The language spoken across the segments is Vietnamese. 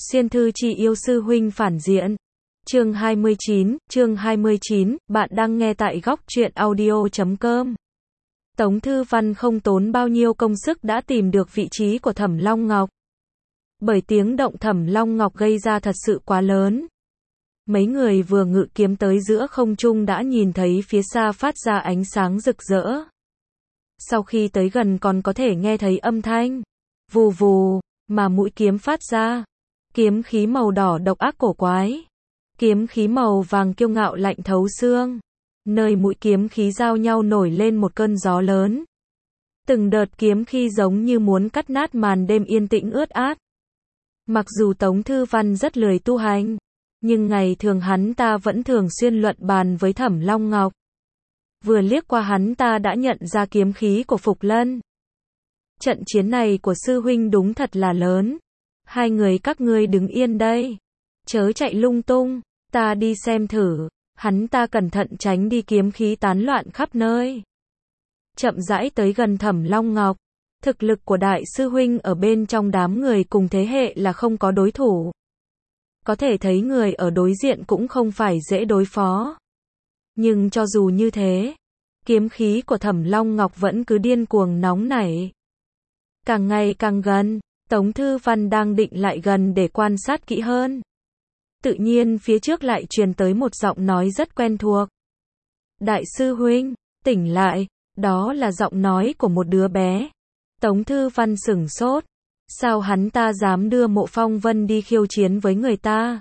Xuyên thư chi yêu sư huynh phản diện. Chương 29, bạn đang nghe tại góc truyện audio.com. Tống Thư Văn không tốn bao nhiêu công sức đã tìm được vị trí của Thẩm Long Ngọc. Bởi tiếng động Thẩm Long Ngọc gây ra thật sự quá lớn. Mấy người vừa ngự kiếm tới giữa không trung đã nhìn thấy phía xa phát ra ánh sáng rực rỡ. Sau khi tới gần còn có thể nghe thấy âm thanh vù vù mà mũi kiếm phát ra. Kiếm khí màu đỏ độc ác cổ quái. Kiếm khí màu vàng kiêu ngạo lạnh thấu xương. Nơi mũi kiếm khí giao nhau nổi lên một cơn gió lớn. Từng đợt kiếm khí giống như muốn cắt nát màn đêm yên tĩnh ướt át. Mặc dù Tống Thư Văn rất lười tu hành, nhưng ngày thường hắn ta vẫn thường xuyên luận bàn với Thẩm Long Ngọc. Vừa liếc qua hắn ta đã nhận ra kiếm khí của Phục Lân. Trận chiến này của sư huynh đúng thật là lớn. Hai người các ngươi đứng yên đây. Chớ chạy lung tung, ta đi xem thử. Hắn ta cẩn thận tránh đi kiếm khí tán loạn khắp nơi. Chậm rãi tới gần Thẩm Long Ngọc. Thực lực của đại sư huynh ở bên trong đám người cùng thế hệ là không có đối thủ. Có thể thấy người ở đối diện cũng không phải dễ đối phó. Nhưng cho dù như thế, kiếm khí của Thẩm Long Ngọc vẫn cứ điên cuồng nóng nảy. Càng ngày càng gần, Tống Thư Văn đang định lại gần để quan sát kỹ hơn. Tự nhiên phía trước lại truyền tới một giọng nói rất quen thuộc. Đại sư huynh, tỉnh lại, đó là giọng nói của một đứa bé. Tống Thư Văn sửng sốt. Sao hắn ta dám đưa Mộ Phong Vân đi khiêu chiến với người ta?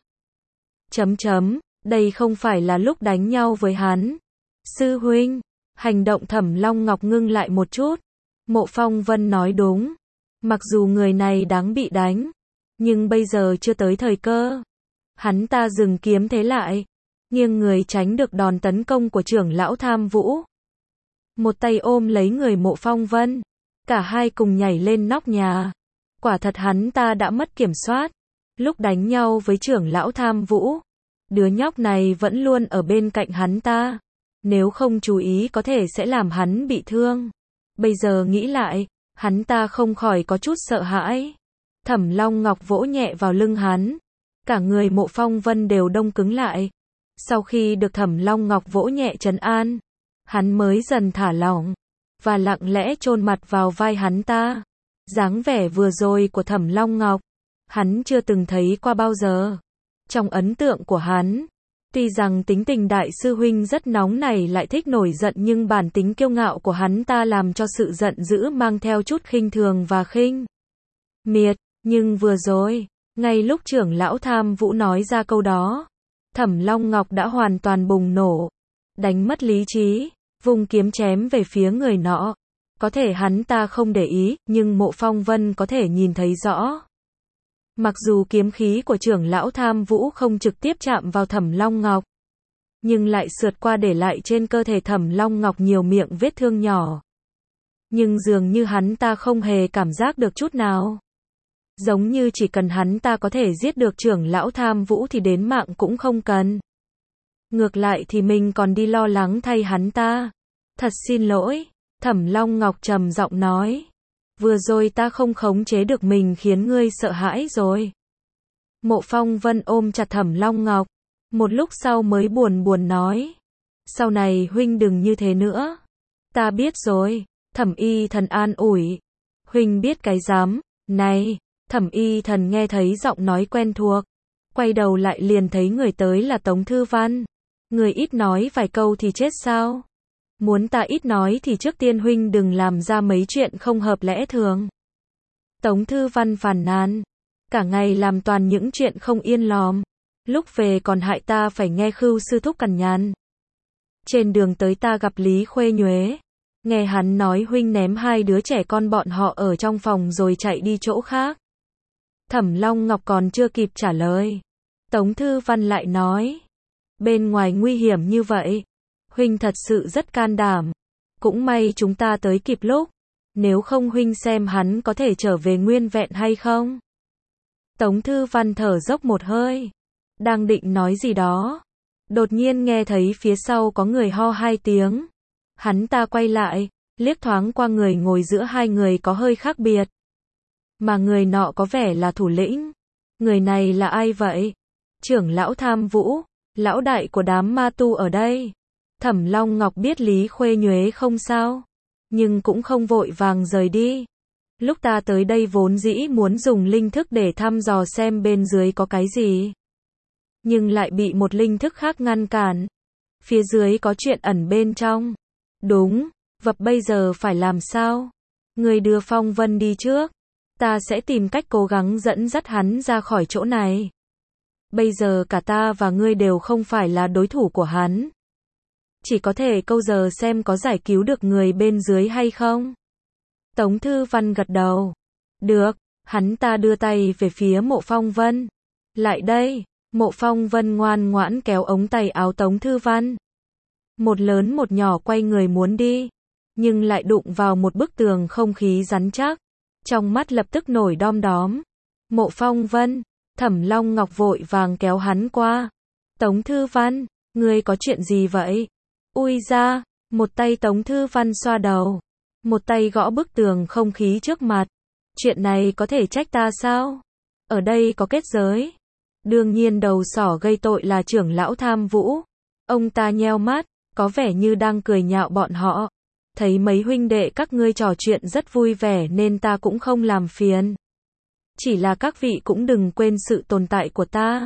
Đây không phải là lúc đánh nhau với hắn. Sư huynh, hành động Thẩm Long Ngọc ngưng lại một chút. Mộ Phong Vân nói đúng. Mặc dù người này đáng bị đánh, nhưng bây giờ chưa tới thời cơ. Hắn ta dừng kiếm thế lại, nghiêng người tránh được đòn tấn công của trưởng lão Tham Vũ. Một tay ôm lấy người Mộ Phong Vân, cả hai cùng nhảy lên nóc nhà. Quả thật hắn ta đã mất kiểm soát. Lúc đánh nhau với trưởng lão Tham Vũ, đứa nhóc này vẫn luôn ở bên cạnh hắn ta. Nếu không chú ý có thể sẽ làm hắn bị thương. Bây giờ nghĩ lại, hắn ta không khỏi có chút sợ hãi. Thẩm Long Ngọc vỗ nhẹ vào lưng hắn. Cả người Mộ Phong Vân đều đông cứng lại. Sau khi được Thẩm Long Ngọc vỗ nhẹ trấn an, hắn mới dần thả lỏng, và lặng lẽ chôn mặt vào vai hắn ta. Dáng vẻ vừa rồi của Thẩm Long Ngọc, hắn chưa từng thấy qua bao giờ. Trong ấn tượng của hắn, tuy rằng tính tình đại sư huynh rất nóng nảy lại thích nổi giận, nhưng bản tính kiêu ngạo của hắn ta làm cho sự giận dữ mang theo chút khinh thường và khinh miệt. Nhưng vừa rồi, ngay lúc trưởng lão Tham Vũ nói ra câu đó, Thẩm Long Ngọc đã hoàn toàn bùng nổ, đánh mất lý trí, vung kiếm chém về phía người nọ. Có thể hắn ta không để ý, nhưng Mộ Phong Vân có thể nhìn thấy rõ. Mặc dù kiếm khí của trưởng lão Tham Vũ không trực tiếp chạm vào Thẩm Long Ngọc, nhưng lại sượt qua để lại trên cơ thể Thẩm Long Ngọc nhiều miệng vết thương nhỏ. Nhưng dường như hắn ta không hề cảm giác được chút nào. Giống như chỉ cần hắn ta có thể giết được trưởng lão Tham Vũ thì đến mạng cũng không cần. Ngược lại thì mình còn đi lo lắng thay hắn ta. Thật xin lỗi, Thẩm Long Ngọc trầm giọng nói. Vừa rồi ta không khống chế được mình khiến ngươi sợ hãi rồi. Mộ Phong Vân ôm chặt Thẩm Long Ngọc. Một lúc sau mới buồn buồn nói. Sau này huynh đừng như thế nữa. Ta biết rồi, Thẩm Y Thần an ủi. Huynh biết cái dám, này. Thẩm Y Thần nghe thấy giọng nói quen thuộc. Quay đầu lại liền thấy người tới là Tống Thư Văn. Người ít nói vài câu thì chết sao? Muốn ta ít nói thì trước tiên huynh đừng làm ra mấy chuyện không hợp lẽ thường. Tống Thư Văn phàn nàn. Cả ngày làm toàn những chuyện không yên lòm. Lúc về còn hại ta phải nghe Khưu sư thúc cằn nhằn. Trên đường tới ta gặp Lý Khuê Nhuế. Nghe hắn nói huynh ném hai đứa trẻ con bọn họ ở trong phòng rồi chạy đi chỗ khác. Thẩm Long Ngọc còn chưa kịp trả lời. Tống Thư Văn lại nói. Bên ngoài nguy hiểm như vậy. Huynh thật sự rất can đảm. Cũng may chúng ta tới kịp lúc. Nếu không huynh xem hắn có thể trở về nguyên vẹn hay không? Tống Thư Văn thở dốc một hơi. Đang định nói gì đó. Đột nhiên nghe thấy phía sau có người ho hai tiếng. Hắn ta quay lại, liếc thoáng qua người ngồi giữa hai người có hơi khác biệt. Mà người nọ có vẻ là thủ lĩnh. Người này là ai vậy? Trưởng lão Tham Vũ, lão đại của đám ma tu ở đây. Thẩm Long Ngọc biết Lý Khuê Nhuế không sao, nhưng cũng không vội vàng rời đi. Lúc ta tới đây vốn dĩ muốn dùng linh thức để thăm dò xem bên dưới có cái gì, nhưng lại bị một linh thức khác ngăn cản. Phía dưới có chuyện ẩn bên trong. Đúng, vậy bây giờ phải làm sao? Người đưa Phong Vân đi trước, ta sẽ tìm cách cố gắng dẫn dắt hắn ra khỏi chỗ này. Bây giờ cả ta và ngươi đều không phải là đối thủ của hắn. Chỉ có thể câu giờ xem có giải cứu được người bên dưới hay không. Tống Thư Văn gật đầu. Được, hắn ta đưa tay về phía Mộ Phong Vân. Lại đây, Mộ Phong Vân ngoan ngoãn kéo ống tay áo Tống Thư Văn. Một lớn một nhỏ quay người muốn đi, nhưng lại đụng vào một bức tường không khí rắn chắc. Trong mắt lập tức nổi đom đóm. Mộ Phong Vân, Thẩm Long Ngọc vội vàng kéo hắn qua. Tống Thư Văn, ngươi có chuyện gì vậy? Ui ra, một tay Tống Thư Văn xoa đầu, một tay gõ bức tường không khí trước mặt. Chuyện này có thể trách ta sao? Ở đây có kết giới. Đương nhiên đầu sỏ gây tội là trưởng lão Tham Vũ. Ông ta nheo mắt, có vẻ như đang cười nhạo bọn họ. Thấy mấy huynh đệ các ngươi trò chuyện rất vui vẻ nên ta cũng không làm phiền. Chỉ là các vị cũng đừng quên sự tồn tại của ta.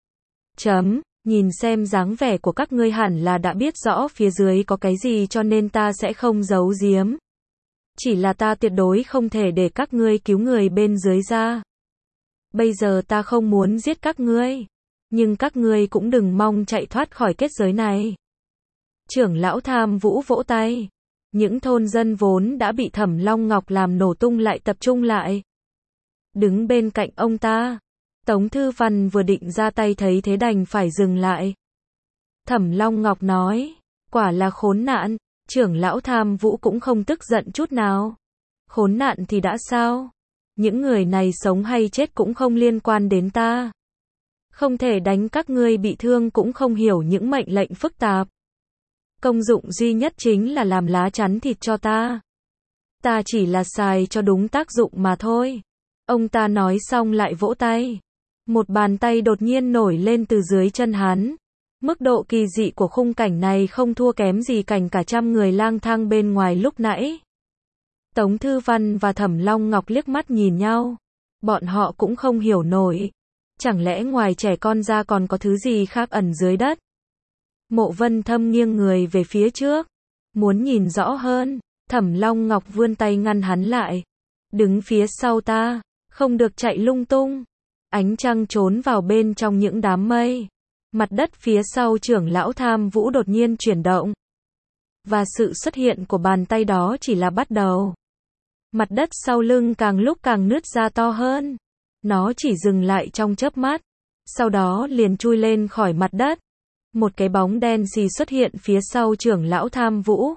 Nhìn xem dáng vẻ của các ngươi hẳn là đã biết rõ phía dưới có cái gì cho nên ta sẽ không giấu giếm. Chỉ là ta tuyệt đối không thể để các ngươi cứu người bên dưới ra. Bây giờ ta không muốn giết các ngươi, nhưng các ngươi cũng đừng mong chạy thoát khỏi kết giới này. Trưởng lão Tham Vũ vỗ tay. Những thôn dân vốn đã bị Thẩm Long Ngọc làm nổ tung lại tập trung lại. Đứng bên cạnh ông ta. Tống Thư Văn vừa định ra tay thấy thế đành phải dừng lại. Thẩm Long Ngọc nói, quả là khốn nạn. Trưởng lão Tham Vũ cũng không tức giận chút nào. Khốn nạn thì đã sao? Những người này sống hay chết cũng không liên quan đến ta. Không thể đánh các ngươi bị thương cũng không hiểu những mệnh lệnh phức tạp. Công dụng duy nhất chính là làm lá chắn thịt cho ta. Ta chỉ là xài cho đúng tác dụng mà thôi. Ông ta nói xong lại vỗ tay. Một bàn tay đột nhiên nổi lên từ dưới chân hắn. Mức độ kỳ dị của khung cảnh này không thua kém gì cảnh cả trăm người lang thang bên ngoài lúc nãy. Tống Thư Văn và Thẩm Long Ngọc liếc mắt nhìn nhau. Bọn họ cũng không hiểu nổi. Chẳng lẽ ngoài trẻ con ra còn có thứ gì khác ẩn dưới đất? Mộ Vân Thâm nghiêng người về phía trước. Muốn nhìn rõ hơn. Thẩm Long Ngọc vươn tay ngăn hắn lại. Đứng phía sau ta. Không được chạy lung tung. Ánh trăng trốn vào bên trong những đám mây. Mặt đất phía sau trưởng lão Tham Vũ đột nhiên chuyển động. Và sự xuất hiện của bàn tay đó chỉ là bắt đầu. Mặt đất sau lưng càng lúc càng nứt ra to hơn. Nó chỉ dừng lại trong chớp mắt. Sau đó liền chui lên khỏi mặt đất. Một cái bóng đen xì xuất hiện phía sau trưởng lão Tham Vũ.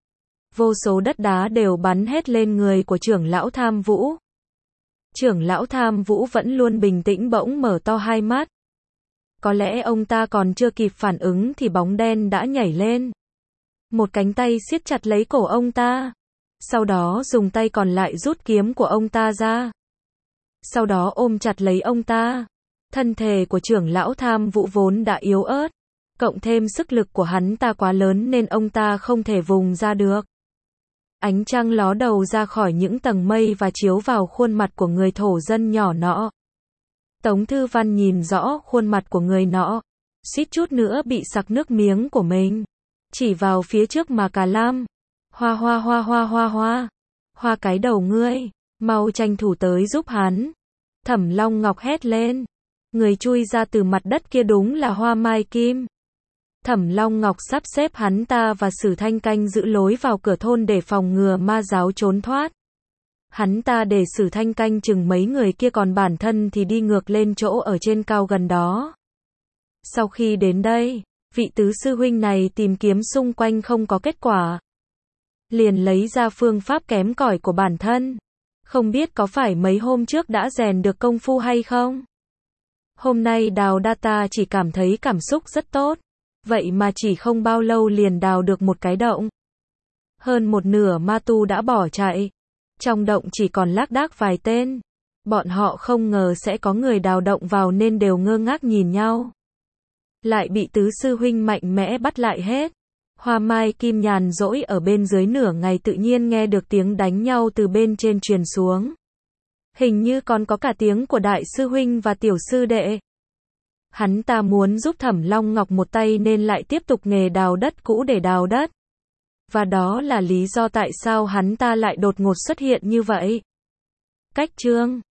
Vô số đất đá đều bắn hết lên người của trưởng lão Tham Vũ. Trưởng lão Tham Vũ vẫn luôn bình tĩnh bỗng mở to hai mắt. Có lẽ ông ta còn chưa kịp phản ứng thì bóng đen đã nhảy lên. Một cánh tay siết chặt lấy cổ ông ta. Sau đó dùng tay còn lại rút kiếm của ông ta ra. Sau đó ôm chặt lấy ông ta. Thân thể của trưởng lão Tham Vũ vốn đã yếu ớt. Cộng thêm sức lực của hắn ta quá lớn nên ông ta không thể vùng ra được. Ánh trăng ló đầu ra khỏi những tầng mây và chiếu vào khuôn mặt của người thổ dân nhỏ nọ. Tống Thư Văn nhìn rõ khuôn mặt của người nọ. Suýt chút nữa bị sặc nước miếng của mình. Chỉ vào phía trước mà cả lam. Hoa hoa hoa hoa hoa hoa. Hoa cái đầu ngươi. Mau tranh thủ tới giúp hắn. Thẩm Long Ngọc hét lên. Người chui ra từ mặt đất kia đúng là Hoa Mai Kim. Thẩm Long Ngọc sắp xếp hắn ta và Sử Thanh Canh giữ lối vào cửa thôn để phòng ngừa ma giáo trốn thoát. Hắn ta để Sử Thanh Canh chừng mấy người kia còn bản thân thì đi ngược lên chỗ ở trên cao gần đó. Sau khi đến đây, vị tứ sư huynh này tìm kiếm xung quanh không có kết quả. Liền lấy ra phương pháp kém cỏi của bản thân. Không biết có phải mấy hôm trước đã rèn được công phu hay không? Hôm nay đào data chỉ cảm thấy cảm xúc rất tốt. Vậy mà chỉ không bao lâu liền đào được một cái động. Hơn một nửa ma tu đã bỏ chạy. Trong động chỉ còn lác đác vài tên. Bọn họ không ngờ sẽ có người đào động vào nên đều ngơ ngác nhìn nhau. Lại bị tứ sư huynh mạnh mẽ bắt lại hết. Hoa Mai Kim nhàn rỗi ở bên dưới nửa ngày tự nhiên nghe được tiếng đánh nhau từ bên trên truyền xuống. Hình như còn có cả tiếng của đại sư huynh và tiểu sư đệ. Hắn ta muốn giúp Thẩm Long Ngọc một tay nên lại tiếp tục nghề đào đất cũ để đào đất. Và đó là lý do tại sao hắn ta lại đột ngột xuất hiện như vậy. Cách chương